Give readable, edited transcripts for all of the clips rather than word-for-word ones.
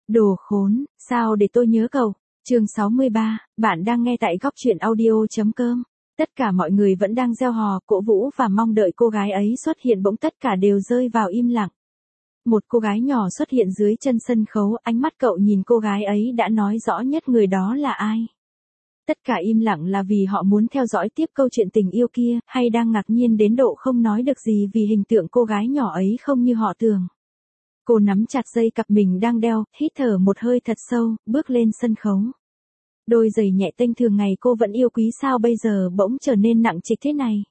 Đồ khốn, sao để tôi nhớ cậu? Chương 63, bạn đang nghe tại góc truyện audio.com. Tất cả mọi người vẫn đang reo hò, cổ vũ và mong đợi cô gái ấy xuất hiện, bỗng tất cả đều rơi vào im lặng. Một cô gái nhỏ xuất hiện dưới chân sân khấu, ánh mắt cậu nhìn cô gái ấy đã nói rõ nhất người đó là ai. Tất cả im lặng là vì họ muốn theo dõi tiếp câu chuyện tình yêu kia, hay đang ngạc nhiên đến độ không nói được gì vì hình tượng cô gái nhỏ ấy không như họ tưởng. Cô nắm chặt dây cặp mình đang đeo, hít thở một hơi thật sâu, bước lên sân khấu. Đôi giày nhẹ tênh thường ngày cô vẫn yêu quý sao bây giờ bỗng trở nên nặng trịch thế này.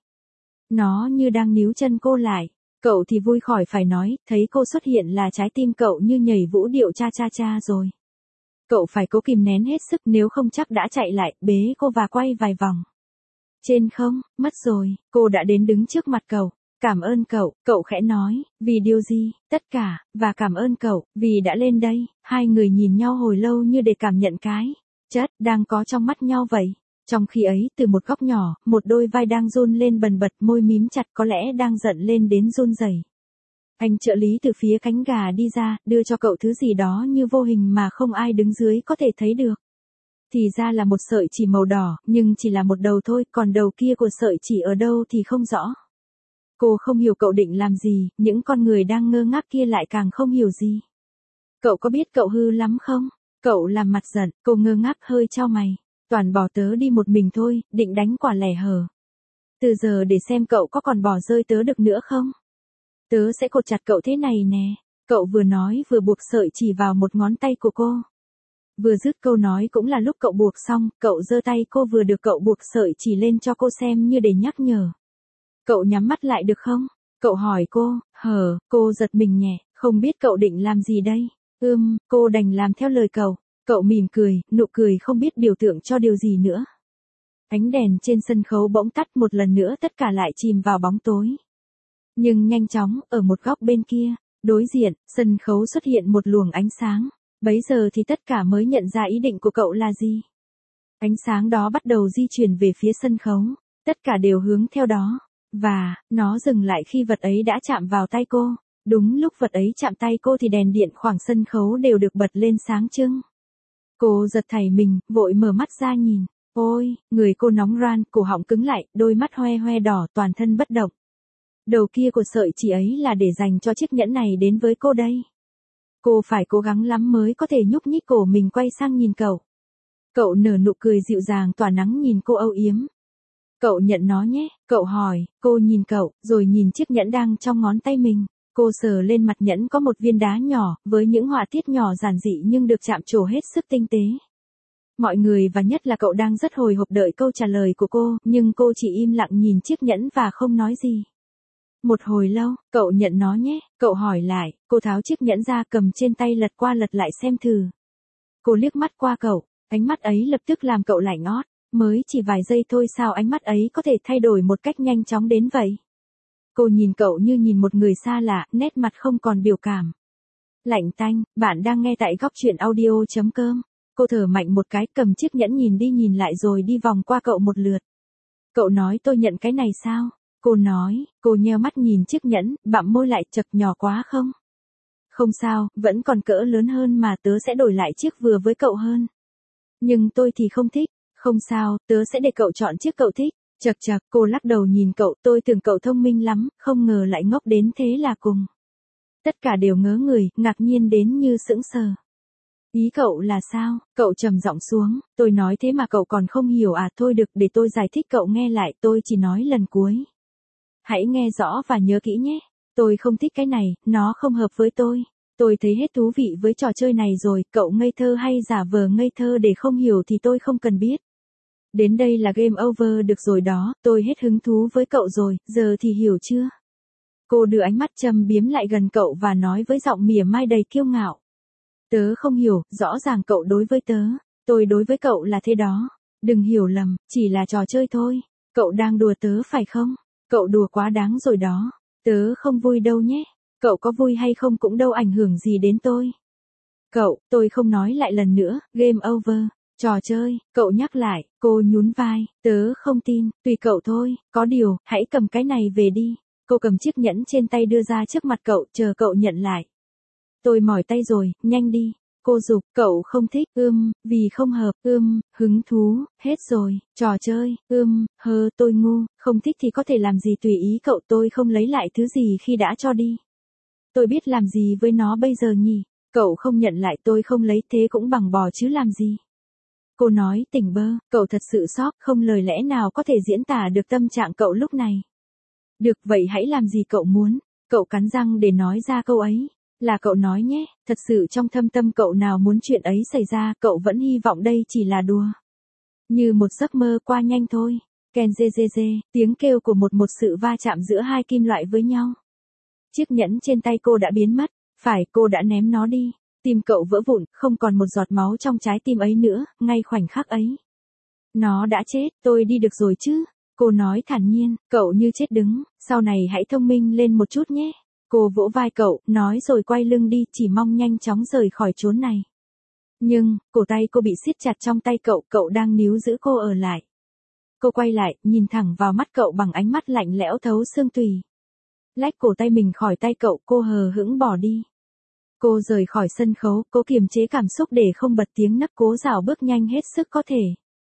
Nó như đang níu chân cô lại. Cậu thì vui khỏi phải nói, thấy cô xuất hiện là trái tim cậu như nhảy vũ điệu cha cha cha rồi. Cậu phải cố kìm nén hết sức, nếu không chắc đã chạy lại, bế cô và quay vài vòng. Trên không, mất rồi, cô đã đến đứng trước mặt cậu. Cảm ơn cậu khẽ nói, vì điều gì, tất cả, và cảm ơn cậu, vì đã lên đây. Hai người nhìn nhau hồi lâu như để cảm nhận cái chất đang có trong mắt nhau vậy. Trong khi ấy, từ một góc nhỏ, một đôi vai đang run lên bần bật, môi mím chặt, có lẽ đang giận lên đến run rẩy. Anh trợ lý từ phía cánh gà đi ra, đưa cho cậu thứ gì đó như vô hình mà không ai đứng dưới có thể thấy được. Thì ra là một sợi chỉ màu đỏ, nhưng chỉ là một đầu thôi, còn đầu kia của sợi chỉ ở đâu thì không rõ. Cô không hiểu cậu định làm gì, những con người đang ngơ ngác kia lại càng không hiểu gì. Cậu có biết cậu hư lắm không? Cậu làm mặt giận, cô ngơ ngác hơi chau mày. Toàn bỏ tớ đi một mình thôi, định đánh quả lẻ hở. Từ giờ để xem cậu có còn bỏ rơi tớ được nữa không? Tớ sẽ cột chặt cậu thế này nè. Cậu vừa nói vừa buộc sợi chỉ vào một ngón tay của cô. Vừa dứt câu nói cũng là lúc cậu buộc xong, cậu giơ tay cô vừa được cậu buộc sợi chỉ lên cho cô xem như để nhắc nhở. Cậu nhắm mắt lại được không? Cậu hỏi cô, cô giật mình nhẹ, không biết cậu định làm gì đây? Cô đành làm theo lời cậu. Cậu mỉm cười, nụ cười không biết biểu tượng cho điều gì nữa. Ánh đèn trên sân khấu bỗng tắt một lần nữa, tất cả lại chìm vào bóng tối. Nhưng nhanh chóng, ở một góc bên kia, đối diện, sân khấu xuất hiện một luồng ánh sáng. Bấy giờ thì tất cả mới nhận ra ý định của cậu là gì. Ánh sáng đó bắt đầu di chuyển về phía sân khấu. Tất cả đều hướng theo đó. Và, nó dừng lại khi vật ấy đã chạm vào tay cô. Đúng lúc vật ấy chạm tay cô thì đèn điện khoảng sân khấu đều được bật lên sáng trưng. Cô giật thảy mình, vội mở mắt ra nhìn. Ôi, người cô nóng ran, cổ họng cứng lại, đôi mắt hoe hoe đỏ, toàn thân bất động. Đầu kia của sợi chỉ ấy là để dành cho chiếc nhẫn này đến với cô đây. Cô phải cố gắng lắm mới có thể nhúc nhích cổ mình quay sang nhìn cậu. Cậu nở nụ cười dịu dàng tỏa nắng nhìn cô âu yếm. Cậu nhận nó nhé, cậu hỏi, cô nhìn cậu, rồi nhìn chiếc nhẫn đang trong ngón tay mình. Cô sờ lên mặt nhẫn có một viên đá nhỏ, với những họa tiết nhỏ giản dị nhưng được chạm trổ hết sức tinh tế. Mọi người và nhất là cậu đang rất hồi hộp đợi câu trả lời của cô, nhưng cô chỉ im lặng nhìn chiếc nhẫn và không nói gì. Một hồi lâu, cậu nhận nó nhé, cậu hỏi lại, cô tháo chiếc nhẫn ra cầm trên tay lật qua lật lại xem thử. Cô liếc mắt qua cậu, ánh mắt ấy lập tức làm cậu lạnh ngót. Mới chỉ vài giây thôi sao ánh mắt ấy có thể thay đổi một cách nhanh chóng đến vậy? Cô nhìn cậu như nhìn một người xa lạ, nét mặt không còn biểu cảm. Lạnh tanh, bạn đang nghe tại góc truyện audio.com. Cô thở mạnh một cái, cầm chiếc nhẫn nhìn đi nhìn lại rồi đi vòng qua cậu một lượt. Cậu nói tôi nhận cái này sao? Cô nói, cô nheo mắt nhìn chiếc nhẫn, bặm môi lại, chật nhỏ quá không? Không sao, vẫn còn cỡ lớn hơn mà, tớ sẽ đổi lại chiếc vừa với cậu hơn. Nhưng tôi thì không thích. Không sao, tớ sẽ để cậu chọn chiếc cậu thích. Chật chật, cô lắc đầu nhìn cậu, tôi tưởng cậu thông minh lắm, không ngờ lại ngốc đến thế là cùng. Tất cả đều ngớ người, ngạc nhiên đến như sững sờ. Ý cậu là sao? Cậu trầm giọng xuống, tôi nói thế mà cậu còn không hiểu à? Thôi được, để tôi giải thích cậu nghe lại, tôi chỉ nói lần cuối. Hãy nghe rõ và nhớ kỹ nhé. Tôi không thích cái này, nó không hợp với tôi. Tôi thấy hết thú vị với trò chơi này rồi, cậu ngây thơ hay giả vờ ngây thơ để không hiểu thì tôi không cần biết. Đến đây là game over được rồi đó, tôi hết hứng thú với cậu rồi, giờ thì hiểu chưa? Cô đưa ánh mắt châm biếm lại gần cậu và nói với giọng mỉa mai đầy kiêu ngạo. Tớ không hiểu, rõ ràng cậu đối với tớ, tôi đối với cậu là thế đó. Đừng hiểu lầm, chỉ là trò chơi thôi. Cậu đang đùa tớ phải không? Cậu đùa quá đáng rồi đó. Tớ không vui đâu nhé. Cậu có vui hay không cũng đâu ảnh hưởng gì đến tôi. Tôi không nói lại lần nữa, game over. Trò chơi, cậu nhắc lại, cô nhún vai, tớ không tin, tùy cậu thôi, có điều, hãy cầm cái này về đi. Cô cầm chiếc nhẫn trên tay đưa ra trước mặt cậu, chờ cậu nhận lại. Tôi mỏi tay rồi, nhanh đi. Cô giục, cậu không thích, vì không hợp, hứng thú, hết rồi, trò chơi, tôi ngu, không thích thì có thể làm gì tùy ý cậu, tôi không lấy lại thứ gì khi đã cho đi. Tôi biết làm gì với nó bây giờ nhỉ, cậu không nhận lại tôi không lấy thế cũng bằng bò chứ làm gì. Cô nói tỉnh bơ, cậu thật sự sốc, không lời lẽ nào có thể diễn tả được tâm trạng cậu lúc này. Được vậy hãy làm gì cậu muốn, cậu cắn răng để nói ra câu ấy. Là cậu nói nhé, thật sự trong thâm tâm cậu nào muốn chuyện ấy xảy ra, cậu vẫn hy vọng đây chỉ là đùa. Như một giấc mơ qua nhanh thôi. Ken dê dê dê, tiếng kêu của một sự va chạm giữa hai kim loại với nhau. Chiếc nhẫn trên tay cô đã biến mất, phải cô đã ném nó đi. Tim cậu vỡ vụn, không còn một giọt máu trong trái tim ấy nữa, ngay khoảnh khắc ấy. Nó đã chết, tôi đi được rồi chứ. Cô nói thản nhiên, cậu như chết đứng, sau này hãy thông minh lên một chút nhé. Cô vỗ vai cậu, nói rồi quay lưng đi, chỉ mong nhanh chóng rời khỏi chốn này. Nhưng, cổ tay cô bị siết chặt trong tay cậu, cậu đang níu giữ cô ở lại. Cô quay lại, nhìn thẳng vào mắt cậu bằng ánh mắt lạnh lẽo thấu xương tủy. Lách cổ tay mình khỏi tay cậu, cô hờ hững bỏ đi. Cô rời khỏi sân khấu, cố kiềm chế cảm xúc để không bật tiếng nấc, cố rảo bước nhanh hết sức có thể.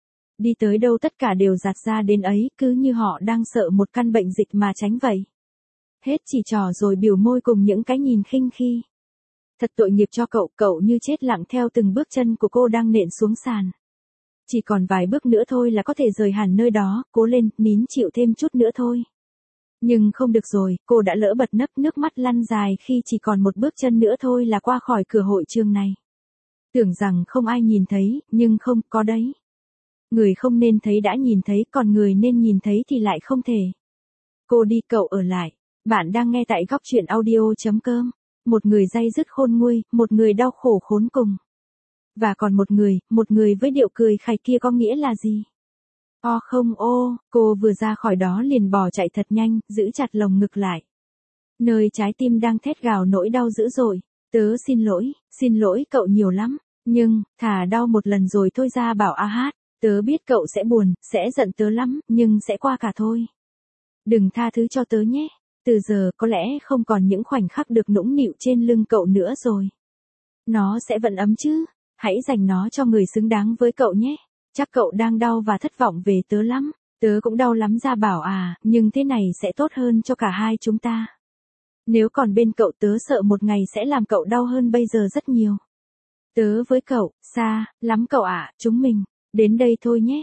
Đi tới đâu tất cả đều dạt ra đến ấy, cứ như họ đang sợ một căn bệnh dịch mà tránh vậy. Hết chỉ trò rồi biểu môi cùng những cái nhìn khinh khi. Thật tội nghiệp cho cậu, cậu như chết lặng theo từng bước chân của cô đang nện xuống sàn. Chỉ còn vài bước nữa thôi là có thể rời hẳn nơi đó, cố lên, nín chịu thêm chút nữa thôi. Nhưng không được rồi, cô đã lỡ bật nấc, nước mắt lăn dài khi chỉ còn một bước chân nữa thôi là qua khỏi cửa hội trường này. Tưởng rằng không ai nhìn thấy, nhưng không, có đấy. Người không nên thấy đã nhìn thấy, còn người nên nhìn thấy thì lại không thể. Cô đi, cậu ở lại. Bạn đang nghe tại góc truyện audio.com. Một người day dứt khôn nguôi, một người đau khổ khốn cùng. Và còn một người với điệu cười khài kia có nghĩa là gì? Không cô vừa ra khỏi đó liền bỏ chạy thật nhanh, giữ chặt lồng ngực lại. Nơi trái tim đang thét gào nỗi đau dữ dội. Tớ xin lỗi cậu nhiều lắm. Nhưng, thà đau một lần rồi thôi ra bảo hát. Tớ biết cậu sẽ buồn, sẽ giận tớ lắm, nhưng sẽ qua cả thôi. Đừng tha thứ cho tớ nhé. Từ giờ có lẽ không còn những khoảnh khắc được nũng nịu trên lưng cậu nữa rồi. Nó sẽ vẫn ấm chứ. Hãy dành nó cho người xứng đáng với cậu nhé. Chắc cậu đang đau và thất vọng về tớ lắm. Tớ cũng đau lắm ra bảo nhưng thế này sẽ tốt hơn cho cả hai chúng ta. Nếu còn bên cậu tớ sợ một ngày sẽ làm cậu đau hơn bây giờ rất nhiều. Tớ với cậu, xa lắm cậu chúng mình. Đến đây thôi nhé,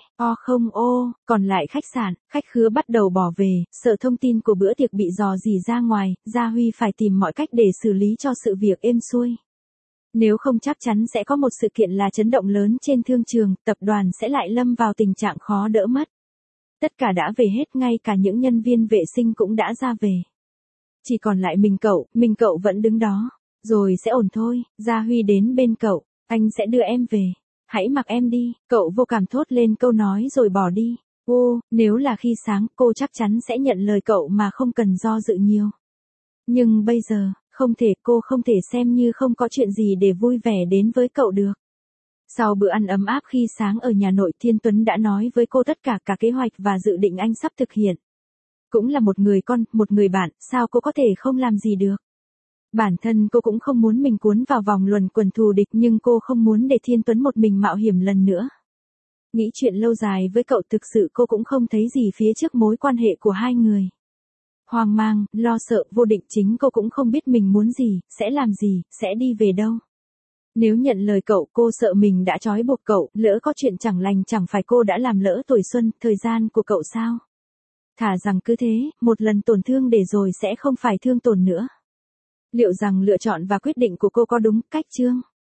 còn lại khách sạn, khách khứa bắt đầu bỏ về, sợ thông tin của bữa tiệc bị rò rỉ ra ngoài, Gia Huy phải tìm mọi cách để xử lý cho sự việc êm xuôi. Nếu không chắc chắn sẽ có một sự kiện là chấn động lớn trên thương trường, tập đoàn sẽ lại lâm vào tình trạng khó đỡ mất. Tất cả đã về hết, ngay cả những nhân viên vệ sinh cũng đã ra về. Chỉ còn lại mình cậu vẫn đứng đó, rồi sẽ ổn thôi, Gia Huy đến bên cậu, anh sẽ đưa em về. Hãy mặc em đi, cậu vô cảm thốt lên câu nói rồi bỏ đi. Nếu là khi sáng, cô chắc chắn sẽ nhận lời cậu mà không cần do dự nhiều. Nhưng bây giờ, cô không thể xem như không có chuyện gì để vui vẻ đến với cậu được. Sau bữa ăn ấm áp khi sáng ở nhà nội, Thiên Tuấn đã nói với cô tất cả kế hoạch và dự định anh sắp thực hiện. Cũng là một người con, một người bạn, sao cô có thể không làm gì được? Bản thân cô cũng không muốn mình cuốn vào vòng luẩn quẩn thù địch, nhưng cô không muốn để Thiên Tuấn một mình mạo hiểm lần nữa. Nghĩ chuyện lâu dài với cậu, thực sự cô cũng không thấy gì phía trước mối quan hệ của hai người. Hoang mang, lo sợ, vô định, chính cô cũng không biết mình muốn gì, sẽ làm gì, sẽ đi về đâu. Nếu nhận lời cậu, cô sợ mình đã trói buộc cậu, lỡ có chuyện chẳng lành chẳng phải cô đã làm lỡ tuổi xuân, thời gian của cậu sao? Thà rằng cứ thế, một lần tổn thương để rồi sẽ không phải thương tổn nữa. Liệu rằng lựa chọn và quyết định của cô có đúng cách chưa?